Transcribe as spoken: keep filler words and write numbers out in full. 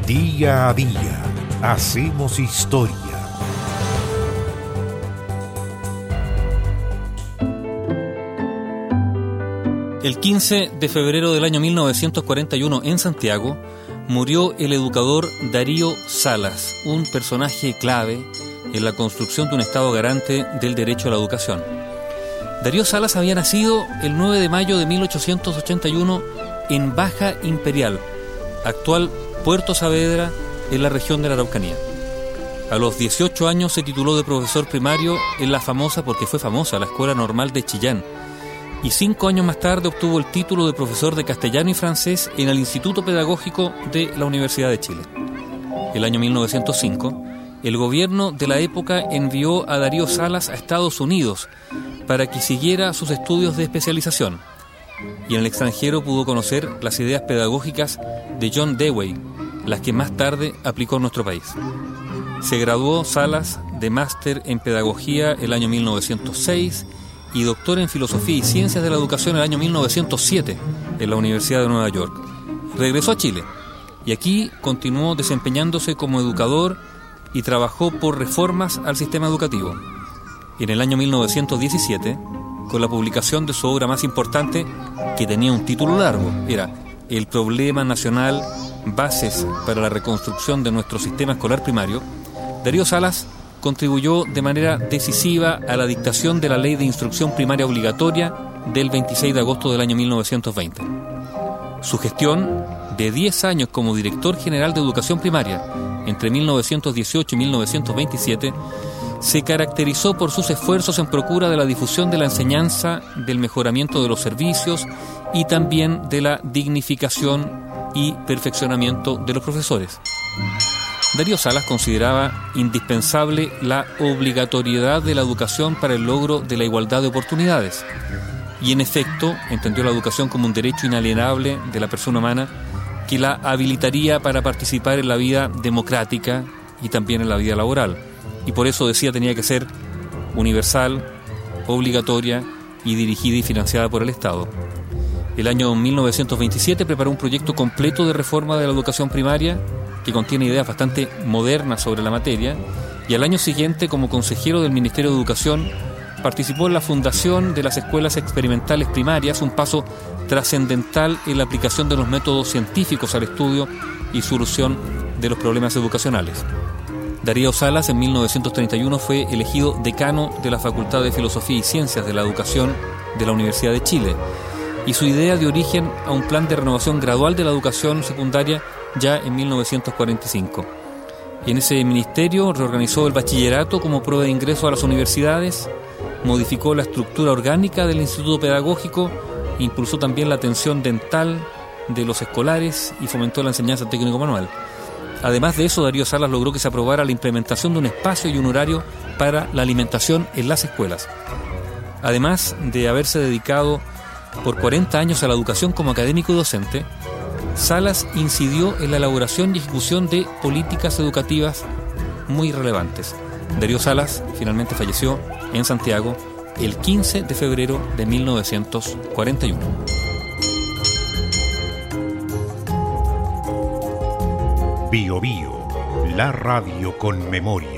Día a día hacemos historia. El quince de febrero del año mil novecientos cuarenta y uno en Santiago murió el educador Darío Salas, un personaje clave en la construcción de un Estado garante del derecho a la educación. Darío Salas había nacido el nueve de mayo de mil ochocientos ochenta y uno en Baja Imperial, actual Puerto Saavedra, en la región de la Araucanía. A los dieciocho años se tituló de profesor primario en la famosa, porque fue famosa, la Escuela Normal de Chillán, y cinco años más tarde obtuvo el título de profesor de castellano y francés en el Instituto Pedagógico de la Universidad de Chile. El año mil novecientos cinco, el gobierno de la época envió a Darío Salas a Estados Unidos para que siguiera sus estudios de especialización, y en el extranjero pudo conocer las ideas pedagógicas de John Dewey, las que más tarde aplicó en nuestro país. Se graduó Salas de máster en pedagogía el año mil novecientos seis y doctor en filosofía y ciencias de la educación el año mil novecientos siete en la Universidad de Nueva York. Regresó a Chile y aquí continuó desempeñándose como educador y trabajó por reformas al sistema educativo. En el año mil novecientos diecisiete, con la publicación de su obra más importante, que tenía un título largo, era El Problema Nacional, Bases para la Reconstrucción de nuestro Sistema Escolar Primario, Darío Salas contribuyó de manera decisiva a la dictación de la Ley de Instrucción Primaria Obligatoria del veintiséis de agosto del año mil novecientos veinte. Su gestión, de diez años como director general de educación primaria, entre mil novecientos dieciocho y mil novecientos veintisiete, se caracterizó por sus esfuerzos en procura de la difusión de la enseñanza, del mejoramiento de los servicios y también de la dignificación y perfeccionamiento de los profesores. Darío Salas consideraba indispensable la obligatoriedad de la educación para el logro de la igualdad de oportunidades. Y en efecto, entendió la educación como un derecho inalienable de la persona humana que la habilitaría para participar en la vida democrática y también en la vida laboral. Y por eso decía tenía que ser universal, obligatoria y dirigida y financiada por el Estado. El año mil novecientos veintisiete preparó un proyecto completo de reforma de la educación primaria que contiene ideas bastante modernas sobre la materia, y al año siguiente, como consejero del Ministerio de Educación, participó en la fundación de las escuelas experimentales primarias, un paso trascendental en la aplicación de los métodos científicos al estudio y solución de los problemas educacionales. Darío Salas en mil novecientos treinta y uno fue elegido decano de la Facultad de Filosofía y Ciencias de la Educación de la Universidad de Chile, y su idea dio origen a un plan de renovación gradual de la educación secundaria ya en mil novecientos cuarenta y cinco. En ese ministerio reorganizó el bachillerato como prueba de ingreso a las universidades, modificó la estructura orgánica del Instituto Pedagógico, impulsó también la atención dental de los escolares y fomentó la enseñanza técnico-manual. Además de eso, Darío Salas logró que se aprobara la implementación de un espacio y un horario para la alimentación en las escuelas. Además de haberse dedicado por cuarenta años a la educación como académico y docente, Salas incidió en la elaboración y ejecución de políticas educativas muy relevantes. Darío Salas finalmente falleció en Santiago el quince de febrero de mil novecientos cuarenta y uno. Bio Bio, la radio con memoria.